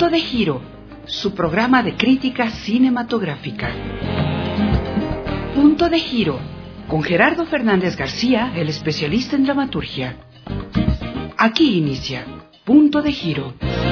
Punto de Giro, su programa de crítica cinematográfica. Punto de Giro, con Gerardo Fernández García, el especialista en dramaturgia. Aquí inicia Punto de Giro.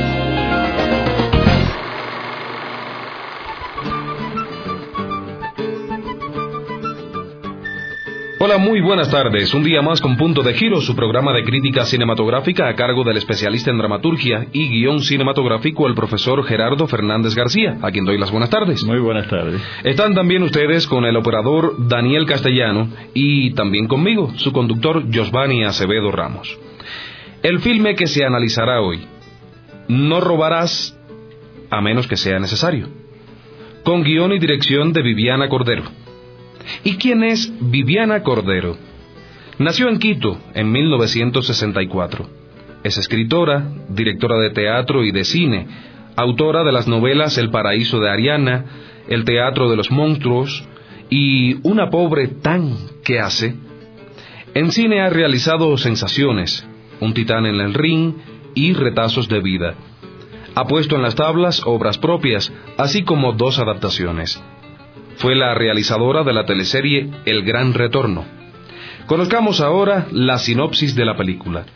Hola, muy buenas tardes. Un día más con Punto de Giro, su programa de crítica cinematográfica a cargo del especialista en dramaturgia y guión cinematográfico, el profesor Gerardo Fernández García, a quien doy las buenas tardes. Muy buenas tardes. Están también ustedes con el operador Daniel Castellano y también conmigo, su conductor Josvani Acevedo Ramos. El filme que se analizará hoy, No robarás a menos que sea necesario, con guión y dirección de Viviana Cordero. ¿Y quién es Viviana Cordero? Nació en Quito en 1964. Es escritora, directora de teatro y de cine, autora de las novelas El paraíso de Ariana, El teatro de los monstruos y Una pobre tan que hace. En cine ha realizado Sensaciones, Un titán en el ring y Retazos de vida. Ha puesto en las tablas obras propias, así como 2 adaptaciones. Fue la realizadora de la teleserie El Gran Retorno. Conozcamos ahora la sinopsis de la película.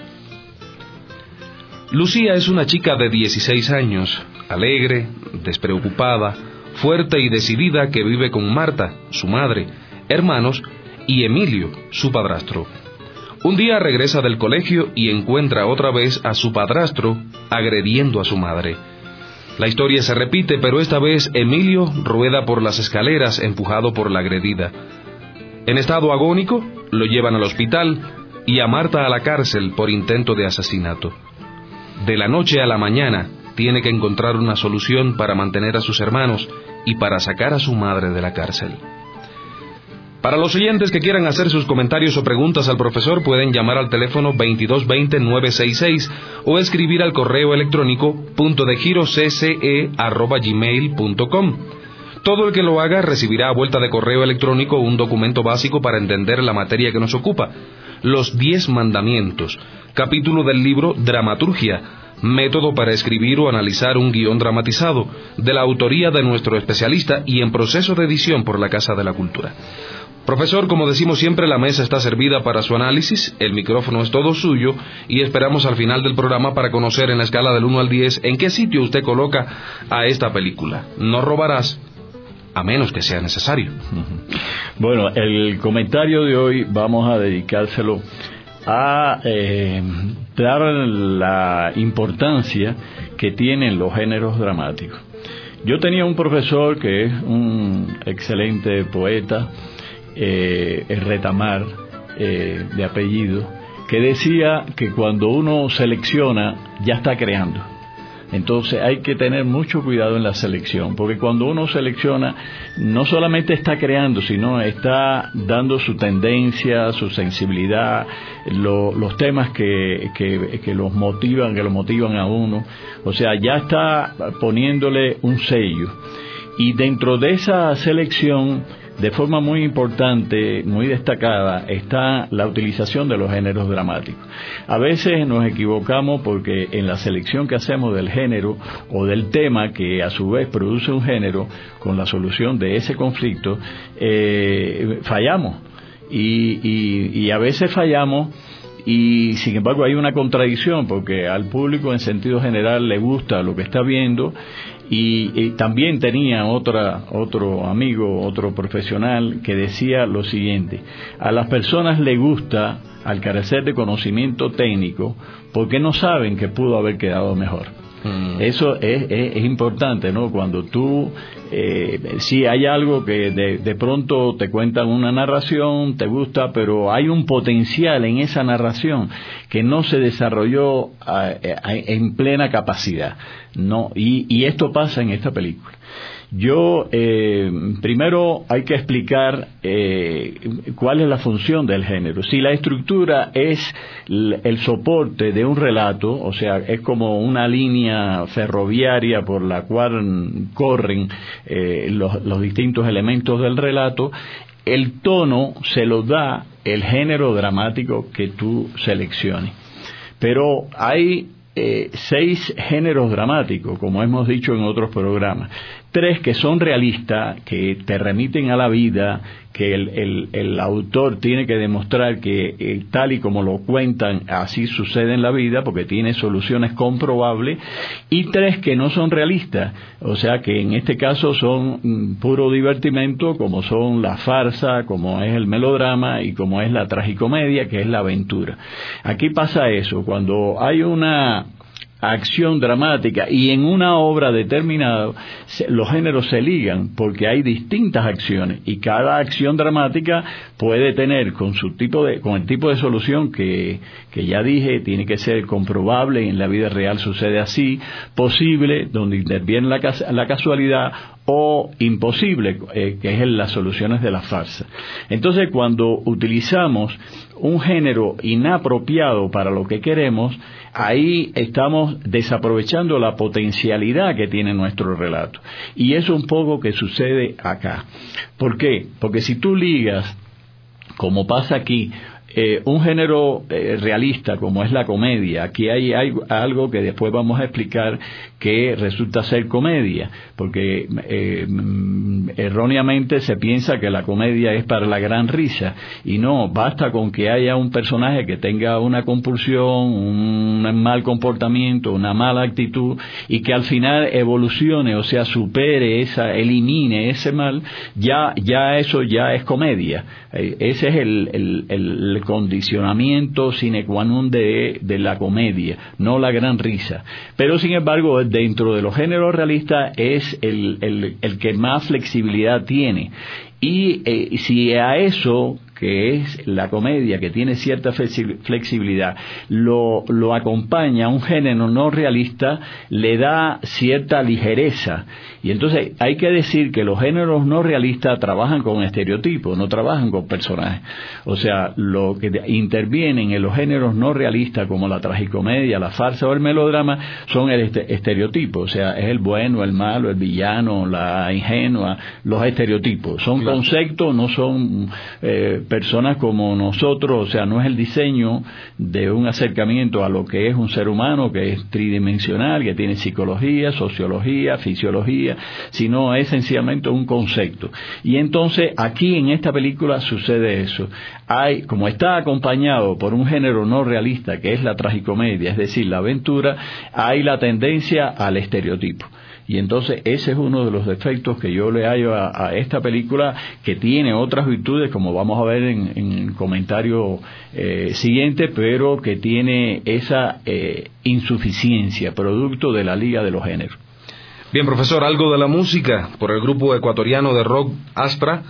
Lucía es una chica de 16 años, alegre, despreocupada, fuerte y decidida, que vive con Marta, su madre, hermanos, y Emilio, su padrastro. Un día regresa del colegio y encuentra otra vez a su padrastro agrediendo a su madre. La historia se repite, pero esta vez Emilio rueda por las escaleras empujado por la agredida. En estado agónico, lo llevan al hospital y a Marta a la cárcel por intento de asesinato. De la noche a la mañana, tiene que encontrar una solución para mantener a sus hermanos y para sacar a su madre de la cárcel. Para los oyentes que quieran hacer sus comentarios o preguntas al profesor, pueden llamar al teléfono 2220-966 o escribir al correo electrónico puntodegirocce@gmail.com. Todo el que lo haga recibirá a vuelta de correo electrónico un documento básico para entender la materia que nos ocupa, los 10 mandamientos, capítulo del libro Dramaturgia, método para escribir o analizar un guión dramatizado, de la autoría de nuestro especialista y en proceso de edición por la Casa de la Cultura. Profesor, como decimos siempre, la mesa está servida para su análisis, el micrófono es todo suyo y esperamos al final del programa para conocer en la escala del 1 al 10 en qué sitio usted coloca a esta película. No robarás a menos que sea necesario. Bueno, el comentario de hoy vamos a dedicárselo a dar la importancia que tienen los géneros dramáticos. Yo tenía un profesor que es un excelente poeta, Retamar, de apellido, que decía que cuando uno selecciona ya está creando. Entonces hay que tener mucho cuidado en la selección, porque cuando uno selecciona no solamente está creando, sino está dando su tendencia, su sensibilidad, los temas que lo motivan a uno. O sea, ya está poniéndole un sello. Y dentro de esa selección, de forma muy importante, muy destacada, está la utilización de los géneros dramáticos. A veces nos equivocamos porque en la selección que hacemos del género o del tema que a su vez produce un género, con la solución de ese conflicto, fallamos. Y a veces fallamos. Y sin embargo hay una contradicción, porque al público en sentido general le gusta lo que está viendo, y también tenía otro amigo, otro profesional, que decía lo siguiente: a las personas les gusta, al carecer de conocimiento técnico, porque no saben que pudo haber quedado mejor. Eso es importante, ¿no? Cuando tú, si hay algo que de pronto te cuentan una narración, te gusta, pero hay un potencial en esa narración que no se desarrolló en plena capacidad, ¿no? Y esto pasa en esta película. Primero hay que explicar cuál es la función del género. Si la estructura es el soporte de un relato, o sea, es como una línea ferroviaria por la cual corren los distintos elementos del relato, el tono se lo da el género dramático que tú selecciones. Pero hay 6 géneros dramáticos, como hemos dicho en otros programas. 3 que son realistas, que te remiten a la vida, que el autor tiene que demostrar que tal y como lo cuentan, así sucede en la vida, porque tiene soluciones comprobables. Y 3 que no son realistas, o sea que en este caso son puro divertimento, como son la farsa, como es el melodrama y como es la tragicomedia, que es la aventura. Aquí pasa eso, cuando hay una acción dramática y en una obra determinada los géneros se ligan porque hay distintas acciones y cada acción dramática puede tener con el tipo de solución que ya dije, tiene que ser comprobable y en la vida real sucede así, posible donde interviene la casualidad, o imposible, que es las soluciones de la farsa. Entonces, cuando utilizamos un género inapropiado para lo que queremos, ahí estamos desaprovechando la potencialidad que tiene nuestro relato. Y eso es un poco que sucede acá. ¿Por qué? Porque si tú ligas, como pasa aquí, un género realista como es la comedia, aquí hay algo que después vamos a explicar que resulta ser comedia, porque erróneamente se piensa que la comedia es para la gran risa, y no, basta con que haya un personaje que tenga una compulsión, un mal comportamiento, una mala actitud, y que al final evolucione, o sea, supere elimine ese mal, ya eso ya es comedia. Ese es el condicionamiento sine qua non de la comedia, no la gran risa. Pero sin embargo, dentro de los géneros realistas es el que más flexibilidad tiene. Y si a eso, que es la comedia, que tiene cierta flexibilidad, lo acompaña un género no realista, le da cierta ligereza. Y entonces hay que decir que los géneros no realistas trabajan con estereotipos, no trabajan con personajes. O sea, lo que intervienen en los géneros no realistas, como la tragicomedia, la farsa o el melodrama, son el estereotipo. O sea, es el bueno, el malo, el villano, la ingenua, los estereotipos. Son conceptos, no son personas como nosotros, o sea, no es el diseño de un acercamiento a lo que es un ser humano, que es tridimensional, que tiene psicología, sociología, fisiología, sino es esencialmente un concepto. Y entonces aquí en esta película sucede eso. Como está acompañado por un género no realista, que es la tragicomedia, es decir, la aventura, hay la tendencia al estereotipo. Y entonces ese es uno de los defectos que yo le hallo a esta película, que tiene otras virtudes, como vamos a ver en el comentario siguiente, pero que tiene esa insuficiencia, producto de la Liga de los Géneros. Bien, profesor, algo de la música por el grupo ecuatoriano de rock Astra.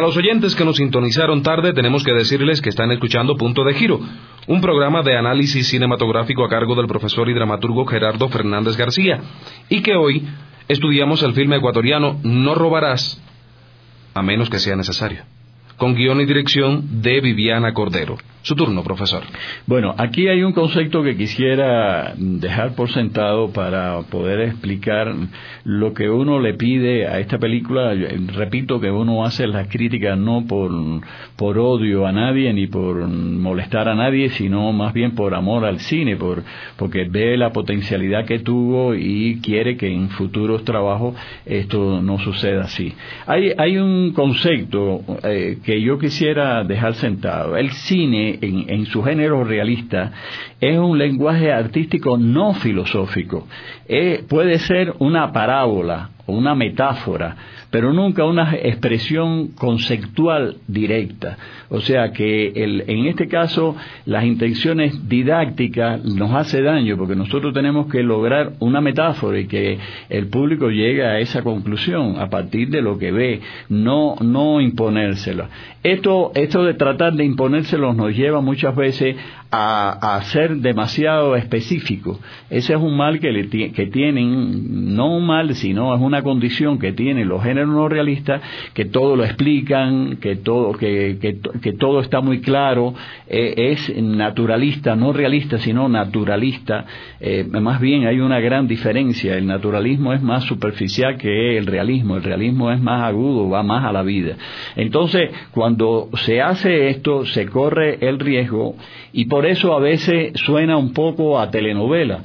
los oyentes que nos sintonizaron tarde, tenemos que decirles que están escuchando Punto de Giro, un programa de análisis cinematográfico a cargo del profesor y dramaturgo Gerardo Fernández García, y que hoy estudiamos el filme ecuatoriano No robarás, a menos que sea necesario, con guión y dirección de Viviana Cordero. Su turno, profesor. Bueno, aquí hay un concepto que quisiera dejar por sentado para poder explicar lo que uno le pide a esta película. Repito que uno hace las críticas no por odio a nadie ni por molestar a nadie, sino más bien por amor al cine, porque ve la potencialidad que tuvo y quiere que en futuros trabajos esto no suceda así. Hay un concepto que yo quisiera dejar sentado. El cine en su género realista es un lenguaje artístico no filosófico. Puede ser una parábola o una metáfora, pero nunca una expresión conceptual directa. O sea que en este caso las intenciones didácticas nos hace daño, porque nosotros tenemos que lograr una metáfora y que el público llegue a esa conclusión a partir de lo que ve, no imponérselo. Esto de tratar de imponérselo nos lleva muchas veces a ser demasiado específico. Ese es un mal que tienen, no un mal, sino es una condición que tienen los géneros no realistas, que todo lo explican, que todo está muy claro, es naturalista, no realista, sino naturalista. Más bien hay una gran diferencia. El naturalismo es más superficial que el realismo es más agudo, va más a la vida. Entonces, cuando se hace esto, se corre el riesgo, y por eso a veces suena un poco a telenovela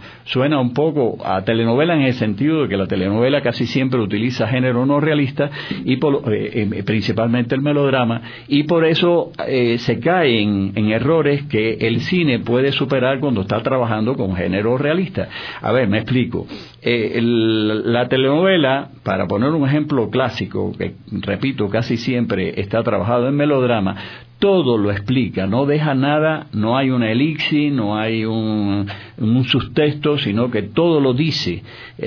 en el sentido de que la telenovela casi siempre utiliza género no realista, y principalmente el melodrama, y por eso se cae en errores que el cine puede superar cuando está trabajando con género realista. A ver, me explico. La telenovela, para poner un ejemplo clásico, que repito, casi siempre está trabajado en melodrama, todo lo explica, no deja nada, no hay una elixir, no hay un subtexto, sino que todo lo dice.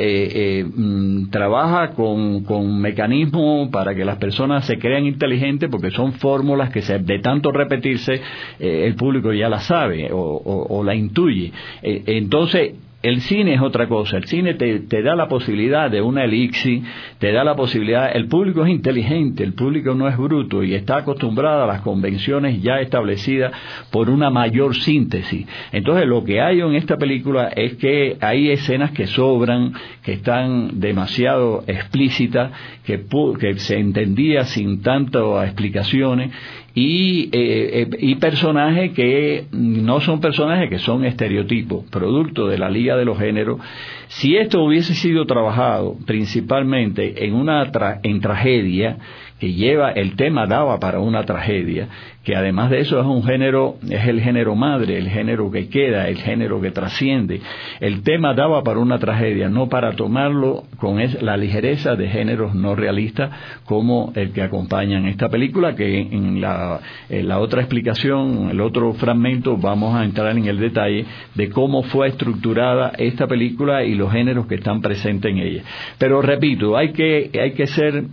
Trabaja con mecanismos para que las personas se crean inteligentes, porque son fórmulas que de tanto repetirse el público ya la sabe o la intuye. Entonces, el cine es otra cosa. El cine te da la posibilidad de una elixir, te da la posibilidad. El público es inteligente, el público no es bruto y está acostumbrado a las convenciones ya establecidas por una mayor síntesis. Entonces, lo que hay en esta película es que hay escenas que sobran, que están demasiado explícitas, que se entendía sin tantas explicaciones. Y personajes que no son personajes, que son estereotipos, producto de la Liga de los Géneros. Si esto hubiese sido trabajado principalmente en tragedia, que el tema daba para una tragedia, que además de eso es el género madre, el género que queda, el género que trasciende. El tema daba para una tragedia, no para tomarlo con la ligereza de géneros no realistas como el que acompañan esta película, que en la otra explicación, el otro fragmento, vamos a entrar en el detalle de cómo fue estructurada esta película y los géneros que están presentes en ella. Pero repito, hay que ser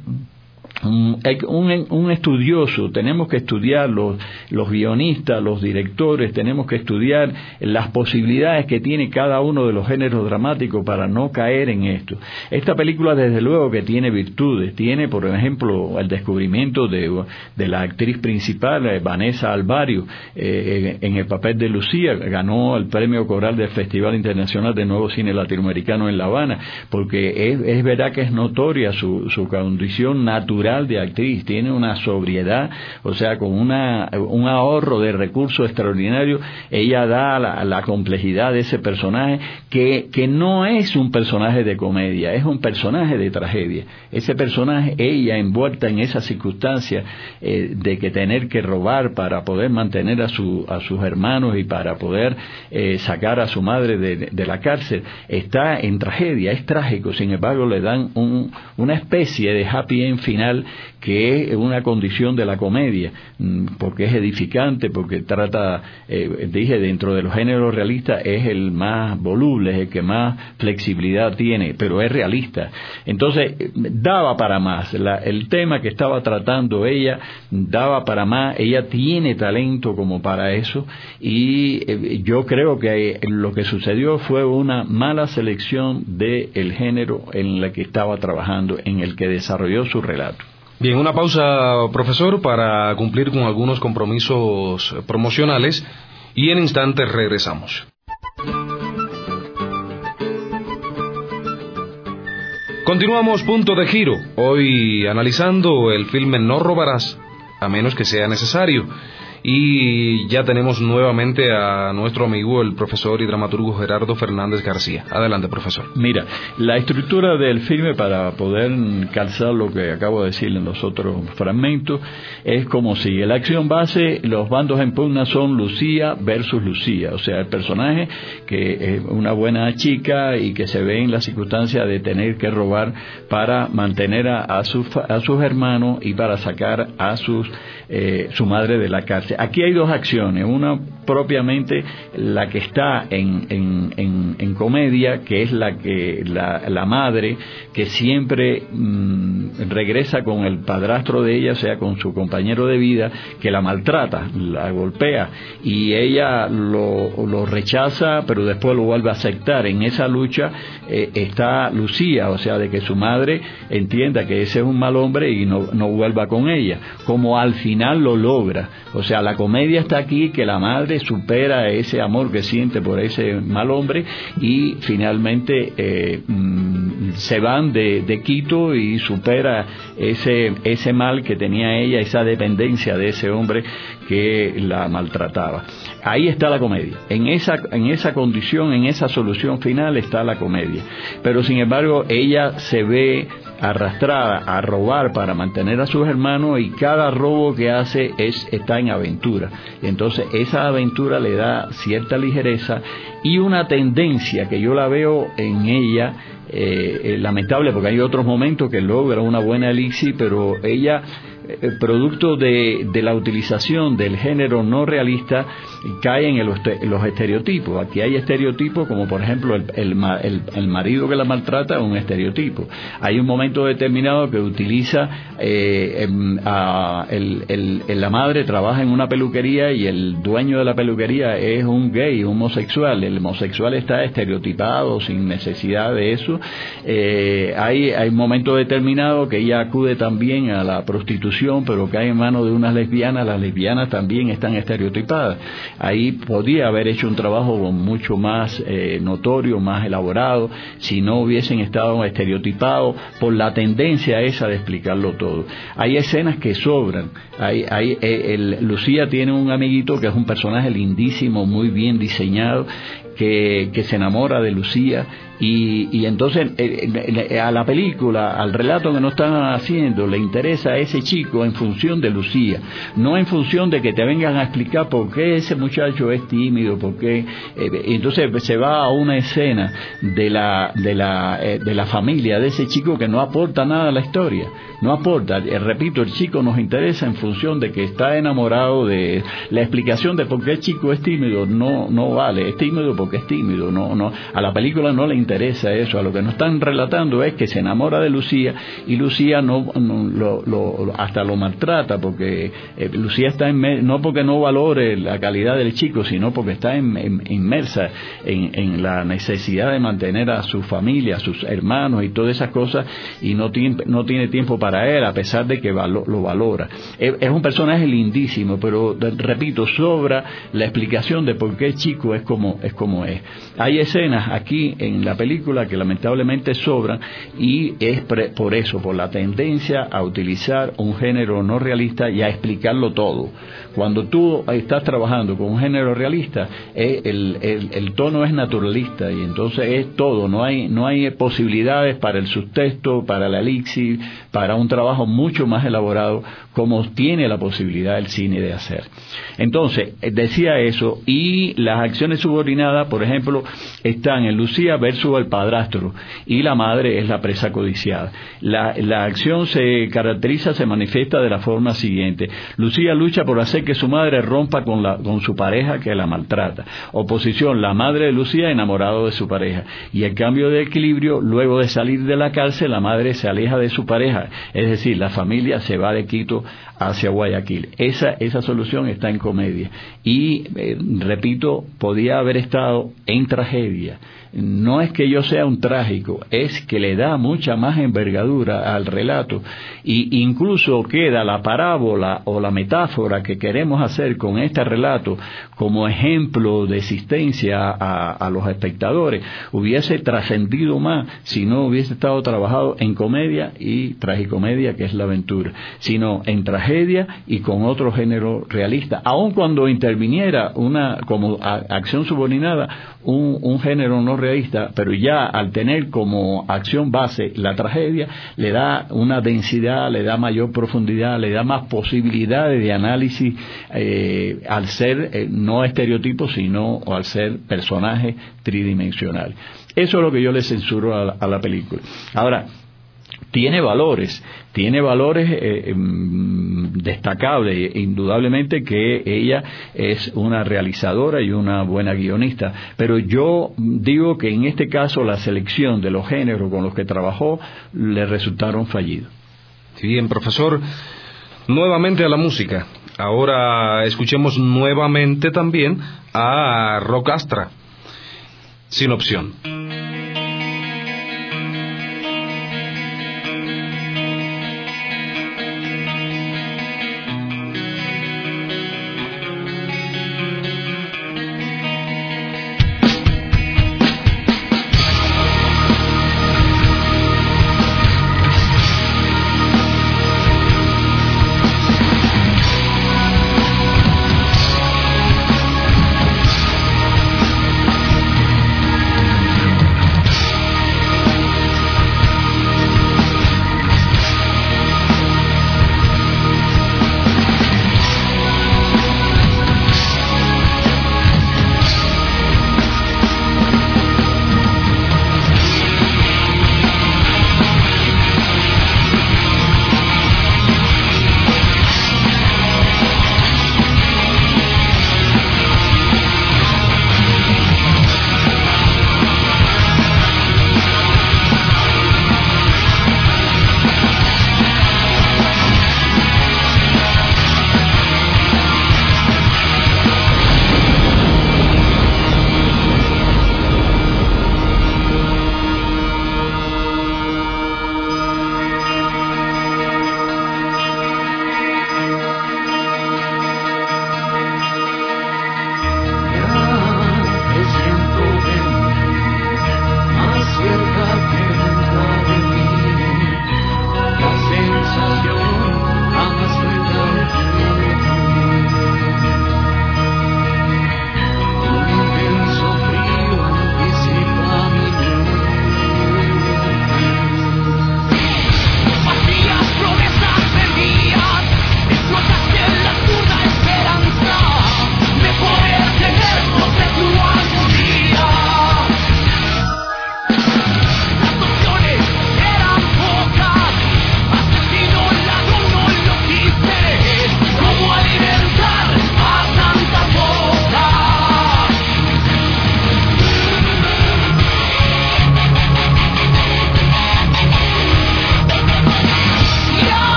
un estudioso, tenemos que estudiar los guionistas, los directores, tenemos que estudiar las posibilidades que tiene cada uno de los géneros dramáticos para no caer en esto. Esta película desde luego que tiene virtudes, tiene por ejemplo el descubrimiento de la actriz principal, Vanessa Alvario, en el papel de Lucía, ganó el premio Coral del Festival Internacional de Nuevo Cine Latinoamericano en La Habana, porque es verdad que es notoria su condición natural de actriz, tiene una sobriedad, o sea, con un ahorro de recursos extraordinario. Ella da la complejidad de ese personaje, que no es un personaje de comedia, es un personaje de tragedia. Ese personaje, ella envuelta en esa circunstancia de que tener que robar para poder mantener a sus hermanos y para poder sacar a su madre de la cárcel, está en tragedia, es trágico. Sin embargo, le dan una especie de happy end final final, que es una condición de la comedia, porque es edificante, porque trata, dije, dentro de los géneros realistas es el más voluble, es el que más flexibilidad tiene, pero es realista. Entonces, daba para más. El tema que estaba tratando ella daba para más. Ella tiene talento como para eso, y yo creo que lo que sucedió fue una mala selección del género en el que estaba trabajando, en el que desarrolló su relato. Bien, una pausa, profesor, para cumplir con algunos compromisos promocionales, y en instantes regresamos. Continuamos Punto de Giro, hoy analizando el filme No robarás, a menos que sea necesario. Y ya tenemos nuevamente a nuestro amigo, el profesor y dramaturgo Gerardo Fernández García. Adelante, profesor. Mira, la estructura del filme, para poder calzar lo que acabo de decir en los otros fragmentos, es como sigue. La acción base, los bandos en pugna son Lucía versus Lucía, o sea, el personaje que es una buena chica y que se ve en la circunstancia de tener que robar para mantener a sus hermanos y para sacar a su madre de la cárcel. Aquí hay dos acciones, una propiamente la que está en comedia, que es la madre que siempre regresa con el padrastro de ella, o sea, con su compañero de vida, que la maltrata, la golpea, y ella lo rechaza, pero después lo vuelve a aceptar. En esa lucha está Lucía, o sea, de que su madre entienda que ese es un mal hombre y no vuelva con ella, como al final lo logra. O sea, la comedia está aquí, que la madre supera ese amor que siente por ese mal hombre y finalmente se van de Quito y supera ese mal que tenía ella, esa dependencia de ese hombre que la maltrataba. Ahí está la comedia. En esa condición, en esa solución final está la comedia. Pero sin embargo, ella se ve arrastrada a robar para mantener a sus hermanos, y cada robo que hace está en aventura. Entonces esa aventura le da cierta ligereza y una tendencia que yo la veo en ella, lamentable, porque hay otros momentos que logra una buena elixir, pero ella, producto de la utilización del género no realista, cae en los estereotipos. Aquí hay estereotipos como, por ejemplo, el marido que la maltrata es un estereotipo. Hay un momento determinado que utiliza la madre trabaja en una peluquería y el dueño de la peluquería es un gay, un homosexual. El homosexual está estereotipado sin necesidad de eso. Hay un momento determinado que ella acude también a la prostitución, pero cae en manos de unas lesbianas. Las lesbianas también están estereotipadas. Ahí podía haber hecho un trabajo mucho más notorio, más elaborado, si no hubiesen estado estereotipados por la tendencia esa de explicarlo todo. Hay escenas que sobran. Lucía tiene un amiguito que es un personaje lindísimo, muy bien diseñado, que se enamora de Lucía, y entonces a la película, al relato que nos están haciendo, le interesa a ese chico en función de Lucía, no en función de que te vengan a explicar por qué ese muchacho es tímido, por qué. Entonces se va a una escena de la familia de ese chico que no aporta nada a la historia, no aporta. Repito, el chico nos interesa en función de que está enamorado. De la explicación de por qué el chico es tímido no vale, es tímido porque es tímido, no, a la película no le interesa eso. A lo que nos están relatando es que se enamora de Lucía, y Lucía hasta lo maltrata, porque Lucía está no porque no valore la calidad del chico, sino porque está inmersa en la necesidad de mantener a su familia, a sus hermanos y todas esas cosas, y no tiene tiempo para él, a pesar de que lo valora. Es un personaje lindísimo, pero repito, sobra la explicación de por qué el chico es como es. Hay escenas aquí en la película que lamentablemente sobran, y es por eso, por la tendencia a utilizar un género no realista y a explicarlo todo. Cuando tú estás trabajando con un género realista, el tono es naturalista, y entonces es todo, no hay posibilidades para el subtexto, para la elixir, para un trabajo mucho más elaborado como tiene la posibilidad el cine de hacer. Entonces, decía eso, y las acciones subordinadas, por ejemplo, están en Lucía versus el padrastro, y la madre es la presa codiciada. La acción se caracteriza, se manifiesta de la forma siguiente: Lucía lucha por hacer que su madre rompa con su pareja que la maltrata. Oposición: la madre de Lucía enamorado de su pareja. Y el cambio de equilibrio: luego de salir de la cárcel, la madre se aleja de su pareja, es decir, la familia se va de Quito hacia Guayaquil. Esa solución está en comedia. Y, repito, podía haber estado en tragedia. No es que yo sea un trágico, es que le da mucha más envergadura al relato, y incluso queda la parábola o la metáfora que queremos hacer con este relato como ejemplo de existencia a los espectadores. Hubiese trascendido más si no hubiese estado trabajado en comedia y tragicomedia, que es la aventura, sino en tragedia y con otro género realista, aun cuando interviniera como acción subordinada un género no realista, pero ya al tener como acción base la tragedia, le da una densidad, le da mayor profundidad, le da más posibilidades de análisis, al ser no estereotipos, sino al ser personajes tridimensionales. Eso es lo que yo le censuro a la película. Ahora, tiene valores destacables, indudablemente que ella es una realizadora y una buena guionista, pero yo digo que en este caso la selección de los géneros con los que trabajó le resultaron fallidos. Bien, profesor, nuevamente a la música. Ahora escuchemos nuevamente también a Rock Astra, Sin Opción.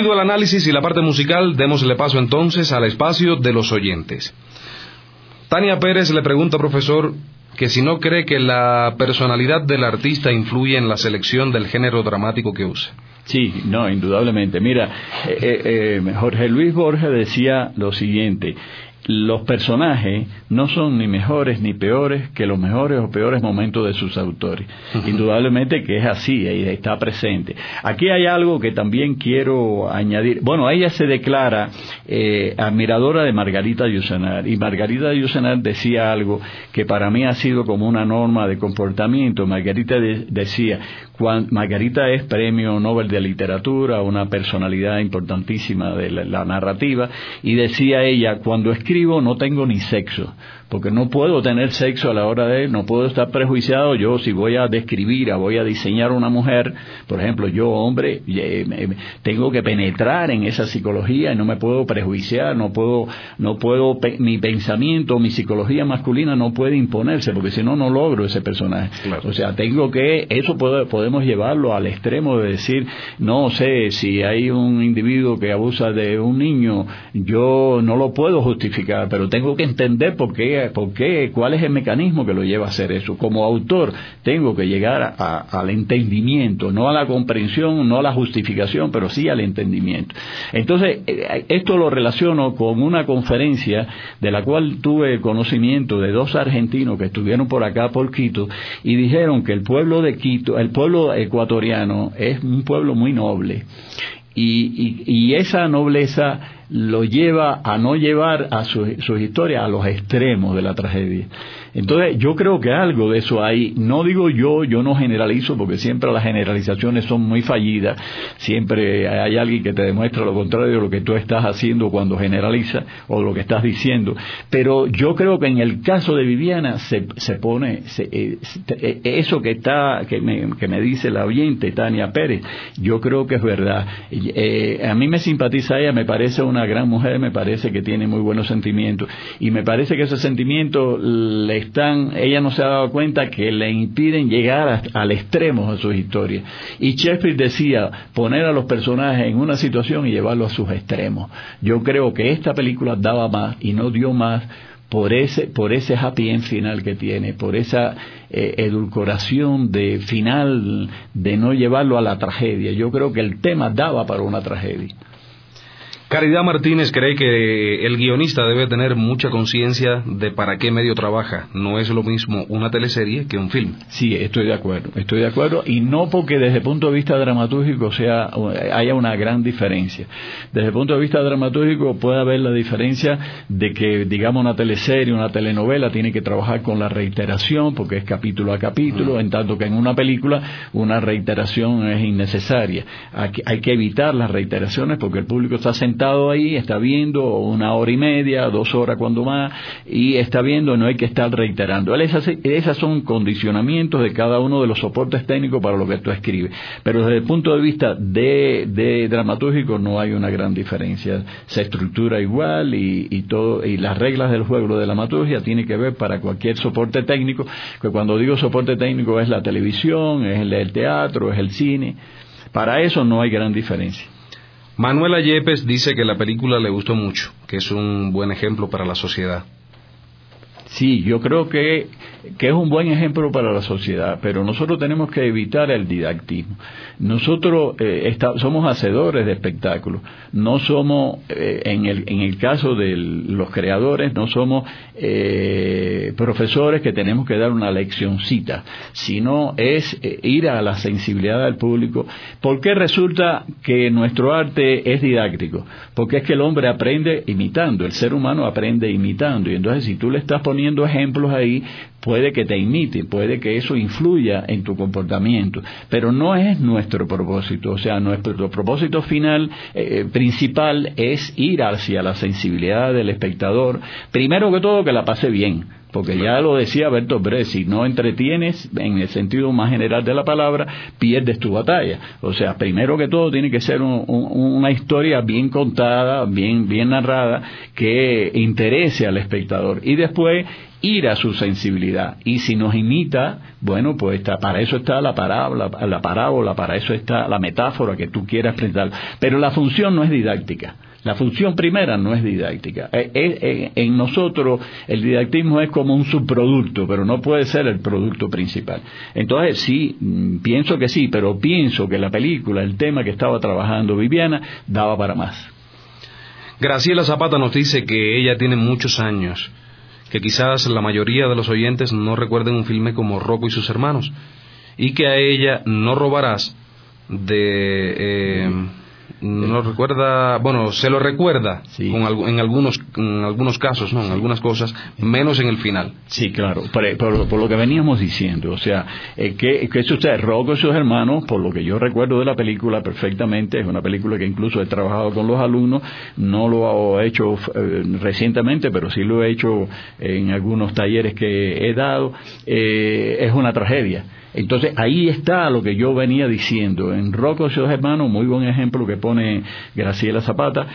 Concluido el análisis y la parte musical, démosle paso entonces al espacio de los oyentes. Tania Pérez le pregunta, profesor, que si no cree que la personalidad del artista influye en la selección del género dramático que usa. Sí, no, indudablemente. Mira, Jorge Luis Borges decía lo siguiente: los personajes no son ni mejores ni peores que los mejores o peores momentos de sus autores. Indudablemente que es así, está presente. Aquí hay algo que también quiero añadir. Bueno, ella se declara admiradora de Margarita Yourcenar, y Margarita Yourcenar decía algo que para mí ha sido como una norma de comportamiento. Margarita decía, Margarita es premio Nobel de Literatura, una personalidad importantísima de la narrativa, y decía ella, cuando escribo no tengo ni sexo, porque no puedo tener sexo a la hora de, no puedo estar prejuiciado. Yo, si voy a describir, voy a diseñar una mujer, por ejemplo, yo, hombre, tengo que penetrar en esa psicología y no me puedo prejuiciar, no puedo, mi pensamiento, mi psicología masculina no puede imponerse, porque si no, no logro ese personaje. Claro. O sea, eso podemos llevarlo al extremo de decir, no sé, si hay un individuo que abusa de un niño, yo no lo puedo justificar, pero tengo que entender por qué, cuál es el mecanismo que lo lleva a hacer eso. Como autor tengo que llegar al entendimiento, no a la comprensión, no a la justificación, pero sí al entendimiento. Entonces, esto lo relaciono con una conferencia de la cual tuve conocimiento de dos argentinos que estuvieron por acá por Quito, y dijeron que el pueblo de Quito, el pueblo ecuatoriano, es un pueblo muy noble, y esa nobleza lo lleva a no llevar a sus historias a los extremos de la tragedia. Entonces, yo creo que algo de eso hay. No digo yo no generalizo, porque siempre las generalizaciones son muy fallidas. Siempre hay alguien que te demuestra lo contrario de lo que tú estás haciendo cuando generalizas, o lo que estás diciendo. Pero yo creo que en el caso de Viviana se pone eso que me dice la oyente Tania Pérez. Yo creo que es verdad. A mí me simpatiza ella, me parece una gran mujer, me parece que tiene muy buenos sentimientos, y me parece que esos sentimientos ella no se ha dado cuenta que le impiden llegar al extremo de sus historias. Y Shakespeare decía, poner a los personajes en una situación y llevarlos a sus extremos. Yo creo que esta película daba más y no dio más por ese happy end final que tiene, por esa edulcoración de final, de no llevarlo a la tragedia. Yo creo que el tema daba para una tragedia. Caridad Martínez cree que el guionista debe tener mucha conciencia de para qué medio trabaja. No es lo mismo una teleserie que un film. Sí, estoy de acuerdo, y no porque desde el punto de vista dramatúrgico haya una gran diferencia. Desde el punto de vista dramatúrgico puede haber la diferencia de que, digamos, una teleserie, una telenovela tiene que trabajar con la reiteración, porque es capítulo a capítulo, en tanto que en una película una reiteración es innecesaria. Hay que evitar las reiteraciones, porque el público está sentado ahí, está viendo 1 hora y media, 2 horas cuando más, y está viendo, no hay que estar reiterando. Esas son condicionamientos de cada uno de los soportes técnicos para lo que tú escribes. Pero desde el punto de vista de dramatúrgico no hay una gran diferencia. Se estructura igual, y todo, y las reglas del juego de la dramaturgia tienen que ver para cualquier soporte técnico, que cuando digo soporte técnico es la televisión, es el teatro, es el cine. Para eso no hay gran diferencia. Manuela Yepes dice que la película le gustó mucho, que es un buen ejemplo para la sociedad. Sí, yo creo que es un buen ejemplo para la sociedad, pero nosotros tenemos que evitar el didactismo. Nosotros somos hacedores de espectáculos, no somos, en el caso de los creadores, no somos profesores que tenemos que dar una leccioncita, sino es ir a la sensibilidad del público. ¿Por qué resulta que nuestro arte es didáctico? Porque es que el hombre aprende imitando, el ser humano aprende imitando, y entonces si tú le estás poniendo ejemplos ahí, puede que te imiten, puede que eso influya en tu comportamiento, pero no es nuestro propósito. O sea, nuestro propósito final, principal, es ir hacia la sensibilidad del espectador, primero que todo que la pase bien, porque ya lo decía Bertolt Brecht, si no entretienes en el sentido más general de la palabra, pierdes tu batalla. O sea, primero que todo tiene que ser una historia bien contada, bien narrada, que interese al espectador, y después ir a su sensibilidad. Y si nos imita, bueno, pues para eso está la parábola, para eso está la metáfora que tú quieras presentar. Pero la función no es didáctica. La función primera no es didáctica. En nosotros el didactismo es como un subproducto, pero no puede ser el producto principal. Entonces sí, pienso que sí, pero pienso que la película, el tema que estaba trabajando Viviana, daba para más. Graciela Zapata nos dice que ella tiene muchos años, que quizás la mayoría de los oyentes no recuerden un filme como Rocco y sus hermanos, y que a ella No robarás no recuerda, bueno, se lo recuerda, sí, en algunos casos, ¿no? En algunas cosas, menos en el final. Sí, claro, por lo que veníamos diciendo, o sea, que sucede, Rocco y sus hermanos, por lo que yo recuerdo de la película perfectamente, es una película que incluso he trabajado con los alumnos, no lo he hecho recientemente, pero sí lo he hecho en algunos talleres que he dado, es una tragedia. Entonces ahí está lo que yo venía diciendo. En Rocco y sus hermanos, muy buen ejemplo que pone Graciela Zapata,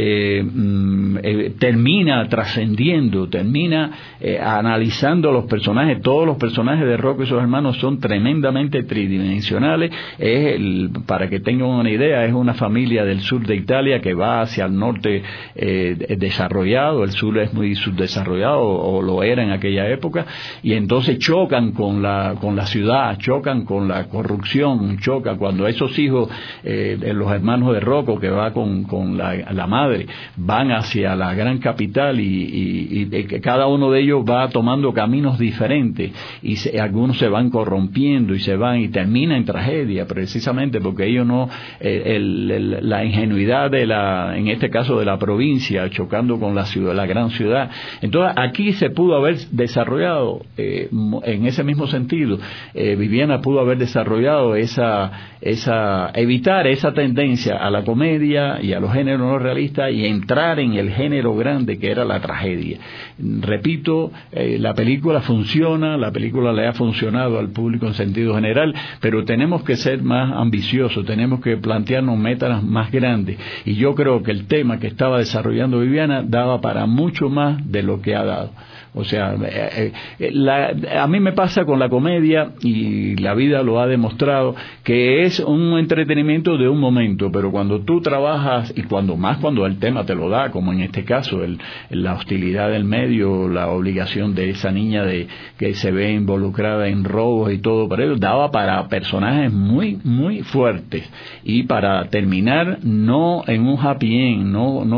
termina trascendiendo, termina analizando los personajes. Todos los personajes de Rocco y sus hermanos son tremendamente tridimensionales. Para que tengan una idea, es una familia del sur de Italia que va hacia el norte desarrollado. El sur es muy subdesarrollado, o lo era en aquella época, y entonces chocan con la ciudad, chocan con la corrupción, choca cuando esos hijos de los hermanos de Rocco, que va con la madre, van hacia la gran capital, y cada uno de ellos va tomando caminos diferentes, y algunos se van corrompiendo y termina en tragedia, precisamente porque ellos no, la ingenuidad en este caso de la provincia, chocando con la ciudad, la gran ciudad. Entonces aquí se pudo haber desarrollado en ese mismo sentido, Viviana pudo haber desarrollado evitar esa tendencia a la comedia y a los géneros no realistas, y entrar en el género grande que era la tragedia. Repito, la película funciona, la película le ha funcionado al público en sentido general, pero tenemos que ser más ambiciosos, tenemos que plantearnos metas más grandes, y yo creo que el tema que estaba desarrollando Viviana daba para mucho más de lo que ha dado. O sea, a mí me pasa con la comedia, y la vida lo ha demostrado, que es un entretenimiento de un momento, pero cuando tú trabajas, y cuando el tema te lo da, como en este caso, la hostilidad del medio, la obligación de esa niña que se ve involucrada en robos y todo, pero eso daba para personajes muy, muy fuertes, y para terminar no en un happy end,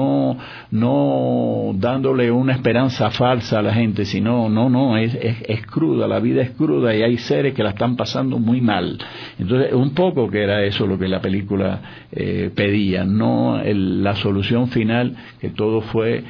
no dándole una esperanza falsa a la gente, sino es cruda, la vida es cruda, y hay seres que la están pasando muy mal. Entonces un poco que era eso lo que la película pedía, no la solución final, que todo fue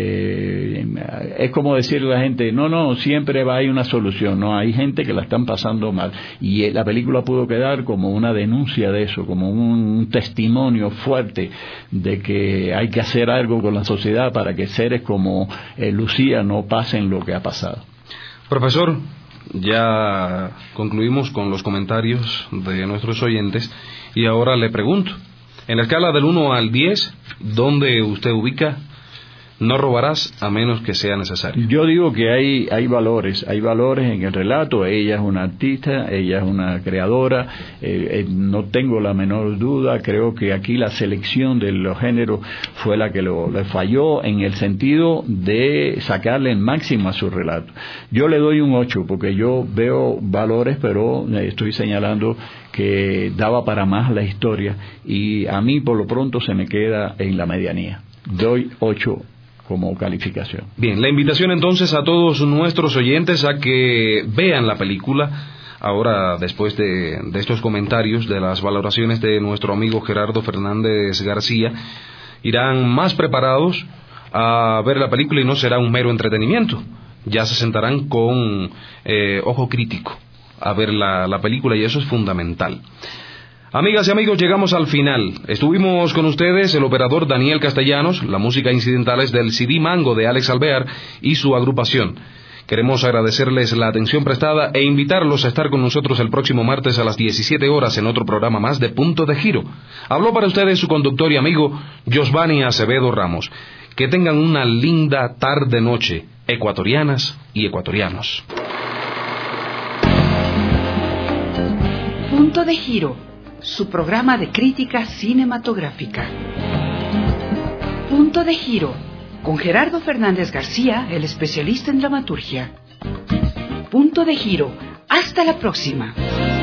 es como decirle a la gente, no, siempre hay una solución, no, hay gente que la están pasando mal, y la película pudo quedar como una denuncia de eso, como un testimonio fuerte de que hay que hacer algo con la sociedad para que seres como Lucía no pasen lo que ha pasado. Profesor, ya concluimos con los comentarios de nuestros oyentes, y ahora le pregunto, en la escala del 1 al 10, ¿dónde usted ubica No robarás a menos que sea necesario? Yo digo que hay valores en el relato. Ella es una artista, ella es una creadora, no tengo la menor duda. Creo que aquí la selección de los géneros fue la que le falló, en el sentido de sacarle el máximo a su relato. Yo le doy un 8 porque yo veo valores, pero estoy señalando que daba para más la historia, y a mí por lo pronto se me queda en la medianía. Doy 8 como calificación. Bien, la invitación entonces a todos nuestros oyentes a que vean la película. Ahora, después de estos comentarios, de las valoraciones de nuestro amigo Gerardo Fernández García, irán más preparados a ver la película, y no será un mero entretenimiento. Ya se sentarán con ojo crítico a ver la película, y eso es fundamental. Amigas y amigos, llegamos al final. Estuvimos con ustedes el operador Daniel Castellanos, la música incidental es del CD Mango de Alex Alvear y su agrupación. Queremos agradecerles la atención prestada e invitarlos a estar con nosotros el próximo martes a las 17 horas en otro programa más de Punto de Giro. Habló para ustedes su conductor y amigo Josvani Acevedo Ramos. Que tengan una linda tarde-noche, ecuatorianas y ecuatorianos. Punto de Giro, su programa de crítica cinematográfica. Punto de Giro, con Gerardo Fernández García, el especialista en dramaturgia. Punto de Giro, hasta la próxima.